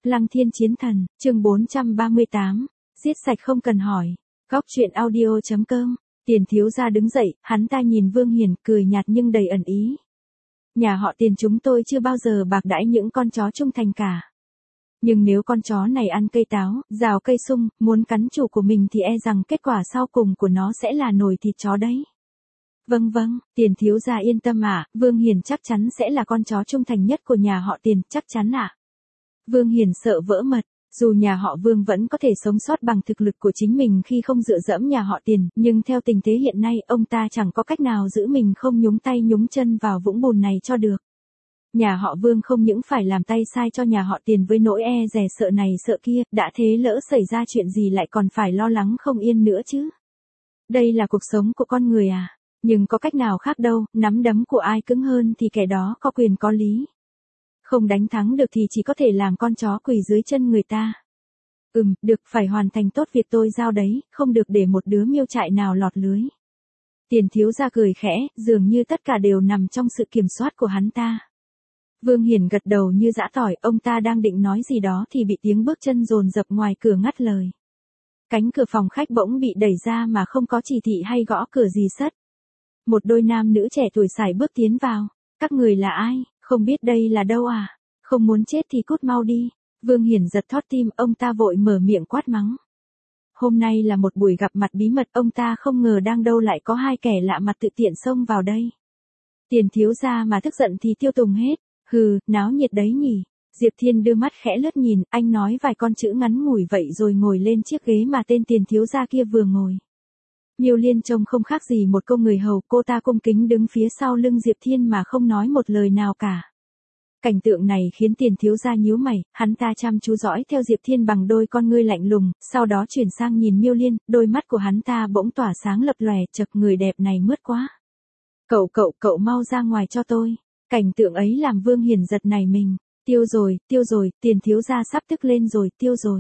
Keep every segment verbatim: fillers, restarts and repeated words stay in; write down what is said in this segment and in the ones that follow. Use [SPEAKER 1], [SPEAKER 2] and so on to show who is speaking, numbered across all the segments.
[SPEAKER 1] Lăng Thiên Chiến Thần, chương bốn trăm ba mươi tám, giết sạch không cần hỏi. Góc truyện audio chấm com. Tiền thiếu gia đứng dậy, hắn ta nhìn Vương Hiền, cười nhạt nhưng đầy ẩn ý. Nhà họ Tiền chúng tôi chưa bao giờ bạc đãi những con chó trung thành cả. Nhưng nếu con chó này ăn cây táo, rào cây sung, muốn cắn chủ của mình thì e rằng kết quả sau cùng của nó sẽ là nồi thịt chó đấy. Vâng vâng, Tiền thiếu gia yên tâm ạ, Vương Hiền chắc chắn sẽ là con chó trung thành nhất của nhà họ Tiền, chắc chắn ạ. Vương Hiền sợ vỡ mật, dù nhà họ Vương vẫn có thể sống sót bằng thực lực của chính mình khi không dựa dẫm nhà họ Tiền, nhưng theo tình thế hiện nay ông ta chẳng có cách nào giữ mình không nhúng tay nhúng chân vào vũng bùn này cho được. Nhà họ Vương không những phải làm tay sai cho nhà họ Tiền với nỗi e dè sợ này sợ kia, đã thế lỡ xảy ra chuyện gì lại còn phải lo lắng không yên nữa chứ. Đây là cuộc sống của con người à, nhưng có cách nào khác đâu, nắm đấm của ai cứng hơn thì kẻ đó có quyền có lý. Không đánh thắng được thì chỉ có thể làm con chó quỳ dưới chân người ta. Ừm, được, phải hoàn thành tốt việc tôi giao đấy, không được để một đứa miêu trại nào lọt lưới. Tiền thiếu gia cười khẽ, dường như tất cả đều nằm trong sự kiểm soát của hắn ta. Vương Hiền gật đầu như giã tỏi, ông ta đang định nói gì đó thì bị tiếng bước chân dồn dập ngoài cửa ngắt lời. Cánh cửa phòng khách bỗng bị đẩy ra mà không có chỉ thị hay gõ cửa gì sất. Một đôi nam nữ trẻ tuổi sải bước tiến vào. Các người là ai? Không biết đây là đâu à? Không muốn chết thì cút mau đi. Vương Hiền giật thót tim, ông ta vội mở miệng quát mắng. Hôm nay là một buổi gặp mặt bí mật, ông ta không ngờ đang đâu lại có hai kẻ lạ mặt tự tiện xông vào đây. Tiền thiếu gia mà tức giận thì tiêu tùng hết. Hừ, náo nhiệt đấy nhỉ. Diệp Thiên đưa mắt khẽ lướt nhìn, anh nói vài con chữ ngắn ngủi vậy rồi ngồi lên chiếc ghế mà tên tiền thiếu gia kia vừa ngồi. Miêu Liên trông không khác gì một cô người hầu, cô ta cung kính đứng phía sau lưng Diệp Thiên mà không nói một lời nào cả. Cảnh tượng này khiến tiền thiếu gia nhíu mày, hắn ta chăm chú dõi theo Diệp Thiên bằng đôi con ngươi lạnh lùng, sau đó chuyển sang nhìn Miêu Liên, đôi mắt của hắn ta bỗng tỏa sáng lập lòe, chật, người đẹp này mướt quá. Cậu cậu cậu mau ra ngoài cho tôi. Cảnh tượng ấy làm Vương Hiền giật nảy mình. Tiêu rồi, tiêu rồi, tiền thiếu gia sắp tức lên rồi, tiêu rồi.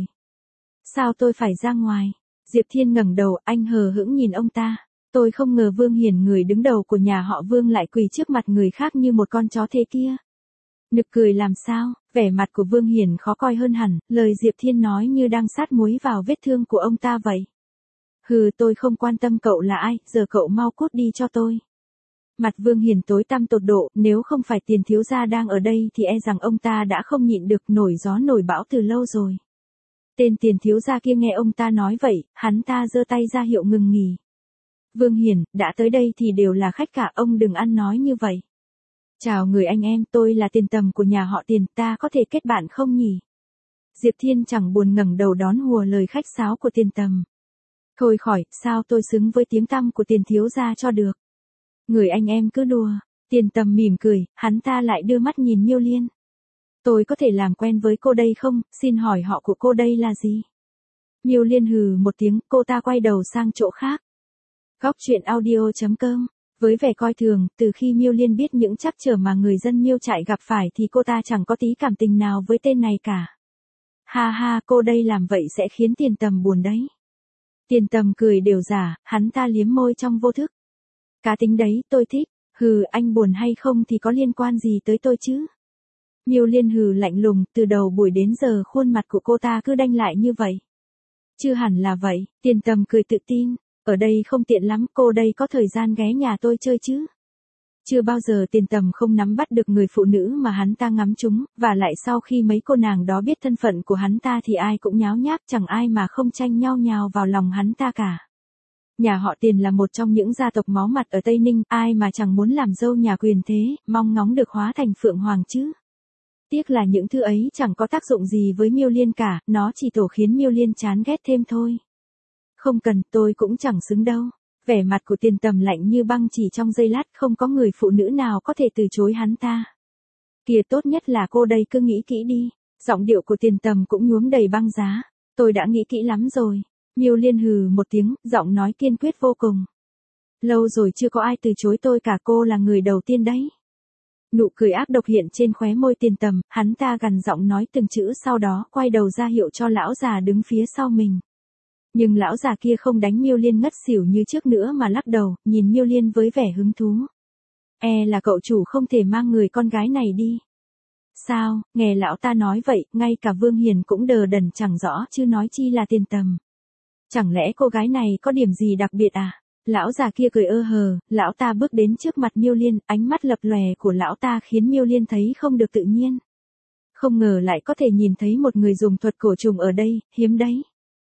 [SPEAKER 1] Sao tôi phải ra ngoài? Diệp Thiên ngẩng đầu, anh hờ hững nhìn ông ta. Tôi không ngờ Vương Hiền, người đứng đầu của nhà họ Vương, lại quỳ trước mặt người khác như một con chó thế kia. Nực cười làm sao, vẻ mặt của Vương Hiền khó coi hơn hẳn, lời Diệp Thiên nói như đang sát muối vào vết thương của ông ta vậy. Hừ, tôi không quan tâm cậu là ai, giờ cậu mau cút đi cho tôi. Mặt Vương Hiền tối tăm tột độ, nếu không phải tiền thiếu gia đang ở đây thì e rằng ông ta đã không nhịn được nổi gió nổi bão từ lâu rồi. Tên tiền thiếu gia kia nghe ông ta nói vậy, hắn ta giơ tay ra hiệu ngừng nghỉ. Vương Hiền, đã tới đây thì đều là khách cả, ông đừng ăn nói như vậy. Chào người anh em, tôi là Tiền Tầm của nhà họ Tiền, ta có thể kết bạn không nhỉ? Diệp Thiên chẳng buồn ngẩng đầu đón hùa lời khách sáo của Tiền Tầm. Thôi khỏi, sao tôi xứng với tiếng tăm của tiền thiếu gia cho được. Người anh em cứ đùa. Tiền Tầm mỉm cười, hắn ta lại đưa mắt nhìn Miêu Liên. Tôi có thể làm quen với cô đây không, xin hỏi họ của cô đây là gì? Miêu Liên hừ một tiếng, cô ta quay đầu sang chỗ khác. Góc truyện audio chấm com. Với vẻ coi thường, từ khi Miêu Liên biết những trắc trở mà người dân Miêu trại gặp phải thì cô ta chẳng có tí cảm tình nào với tên này cả. Ha ha, cô đây làm vậy sẽ khiến Tiền Tầm buồn đấy. Tiền Tầm cười đều giả, hắn ta liếm môi trong vô thức. Cá tính đấy, tôi thích. Hừ, anh buồn hay không thì có liên quan gì tới tôi chứ? Miêu Liên hừ lạnh lùng, từ đầu buổi đến giờ khuôn mặt của cô ta cứ đanh lại như vậy. Chưa hẳn là vậy, Tiền Tầm cười tự tin. Ở đây không tiện lắm, cô đây có thời gian ghé nhà tôi chơi chứ? Chưa bao giờ Tiền Tầm không nắm bắt được người phụ nữ mà hắn ta ngắm trúng, và lại sau khi mấy cô nàng đó biết thân phận của hắn ta thì ai cũng nháo nhác, chẳng ai mà không tranh nhau nhào vào lòng hắn ta cả. Nhà họ Tiền là một trong những gia tộc máu mặt ở Tây Ninh, ai mà chẳng muốn làm dâu nhà quyền thế, mong ngóng được hóa thành Phượng Hoàng chứ. Tiếc là những thứ ấy chẳng có tác dụng gì với Miêu Liên cả, nó chỉ tổ khiến Miêu Liên chán ghét thêm thôi. Không cần, tôi cũng chẳng xứng đâu. Vẻ mặt của Tiền Tầm lạnh như băng, chỉ trong giây lát không có người phụ nữ nào có thể từ chối hắn ta. Kìa, tốt nhất là cô đây cứ nghĩ kỹ đi. Giọng điệu của Tiền Tầm cũng nhuốm đầy băng giá. Tôi đã nghĩ kỹ lắm rồi. Miêu Liên hừ một tiếng, giọng nói kiên quyết vô cùng. Lâu rồi chưa có ai từ chối tôi cả, cô là người đầu tiên đấy. Nụ cười ác độc hiện trên khóe môi Tiền Tầm, hắn ta gằn giọng nói từng chữ, sau đó quay đầu ra hiệu cho lão già đứng phía sau mình. Nhưng lão già kia không đánh Miêu Liên ngất xỉu như trước nữa mà lắc đầu, nhìn Miêu Liên với vẻ hứng thú. E là cậu chủ không thể mang người con gái này đi. Sao, nghe lão ta nói vậy, ngay cả Vương Hiền cũng đờ đần chẳng rõ chứ nói chi là Tiền Tầm. Chẳng lẽ cô gái này có điểm gì đặc biệt à? Lão già kia cười ơ hờ, lão ta bước đến trước mặt Miêu Liên, ánh mắt lập lòe của lão ta khiến Miêu Liên thấy không được tự nhiên. Không ngờ lại có thể nhìn thấy một người dùng thuật cổ trùng ở đây, hiếm đấy.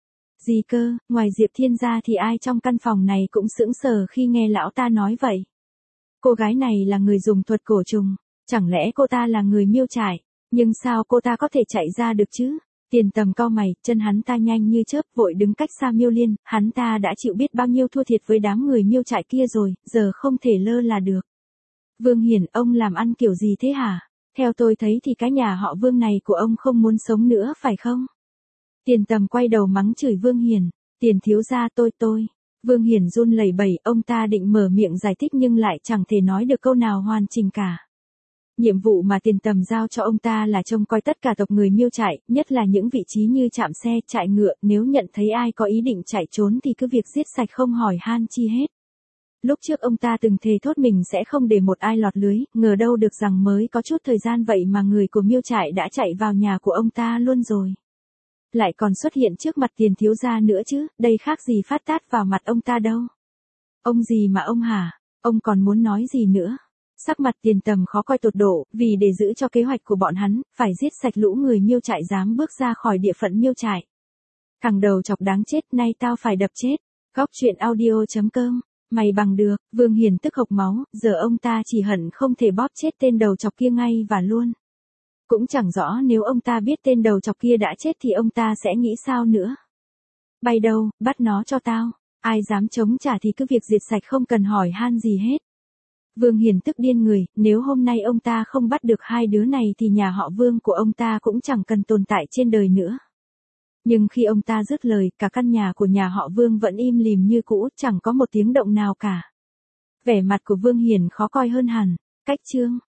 [SPEAKER 1] Gì cơ, ngoài Diệp Thiên ra thì ai trong căn phòng này cũng sững sờ khi nghe lão ta nói vậy. Cô gái này là người dùng thuật cổ trùng, chẳng lẽ cô ta là người Miêu trại, nhưng sao cô ta có thể chạy ra được chứ? Tiền Tầm cau mày, chân hắn ta nhanh như chớp vội đứng cách xa Miêu Liên, hắn ta đã chịu biết bao nhiêu thua thiệt với đám người Miêu trại kia rồi, giờ không thể lơ là được. Vương Hiền, ông làm ăn kiểu gì thế hả? Theo tôi thấy thì cái nhà họ Vương này của ông không muốn sống nữa phải không? Tiền Tầm quay đầu mắng chửi Vương Hiền, Tiền thiếu gia tôi tôi. Vương Hiền run lẩy bẩy, ông ta định mở miệng giải thích nhưng lại chẳng thể nói được câu nào hoàn chỉnh cả. Nhiệm vụ mà Tiền Tầm giao cho ông ta là trông coi tất cả tộc người Miêu trại, nhất là những vị trí như trạm xe, trại ngựa, nếu nhận thấy ai có ý định chạy trốn thì cứ việc giết sạch không hỏi han chi hết. Lúc trước ông ta từng thề thốt mình sẽ không để một ai lọt lưới, ngờ đâu được rằng mới có chút thời gian vậy mà người của Miêu trại đã chạy vào nhà của ông ta luôn rồi. Lại còn xuất hiện trước mặt Tiền thiếu gia nữa chứ, đây khác gì phát tát vào mặt ông ta đâu. Ông gì mà ông hả, ông còn muốn nói gì nữa? Sắc mặt Tiền Tầm khó coi tột độ, vì để giữ cho kế hoạch của bọn hắn, phải giết sạch lũ người Miêu trại dám bước ra khỏi địa phận Miêu trại. Thằng đầu chọc đáng chết, nay tao phải đập chết. Góc truyện audio chấm com, mày bằng được. Vương Hiền tức hộc máu, giờ ông ta chỉ hận không thể bóp chết tên đầu chọc kia ngay và luôn. Cũng chẳng rõ nếu ông ta biết tên đầu chọc kia đã chết thì ông ta sẽ nghĩ sao nữa. Bay đâu, bắt nó cho tao. Ai dám chống trả thì cứ việc diệt sạch không cần hỏi han gì hết. Vương Hiền tức điên người, nếu hôm nay ông ta không bắt được hai đứa này thì nhà họ Vương của ông ta cũng chẳng cần tồn tại trên đời nữa. Nhưng khi ông ta dứt lời, cả căn nhà của nhà họ Vương vẫn im lìm như cũ, chẳng có một tiếng động nào cả. Vẻ mặt của Vương Hiền khó coi hơn hẳn. Cách chương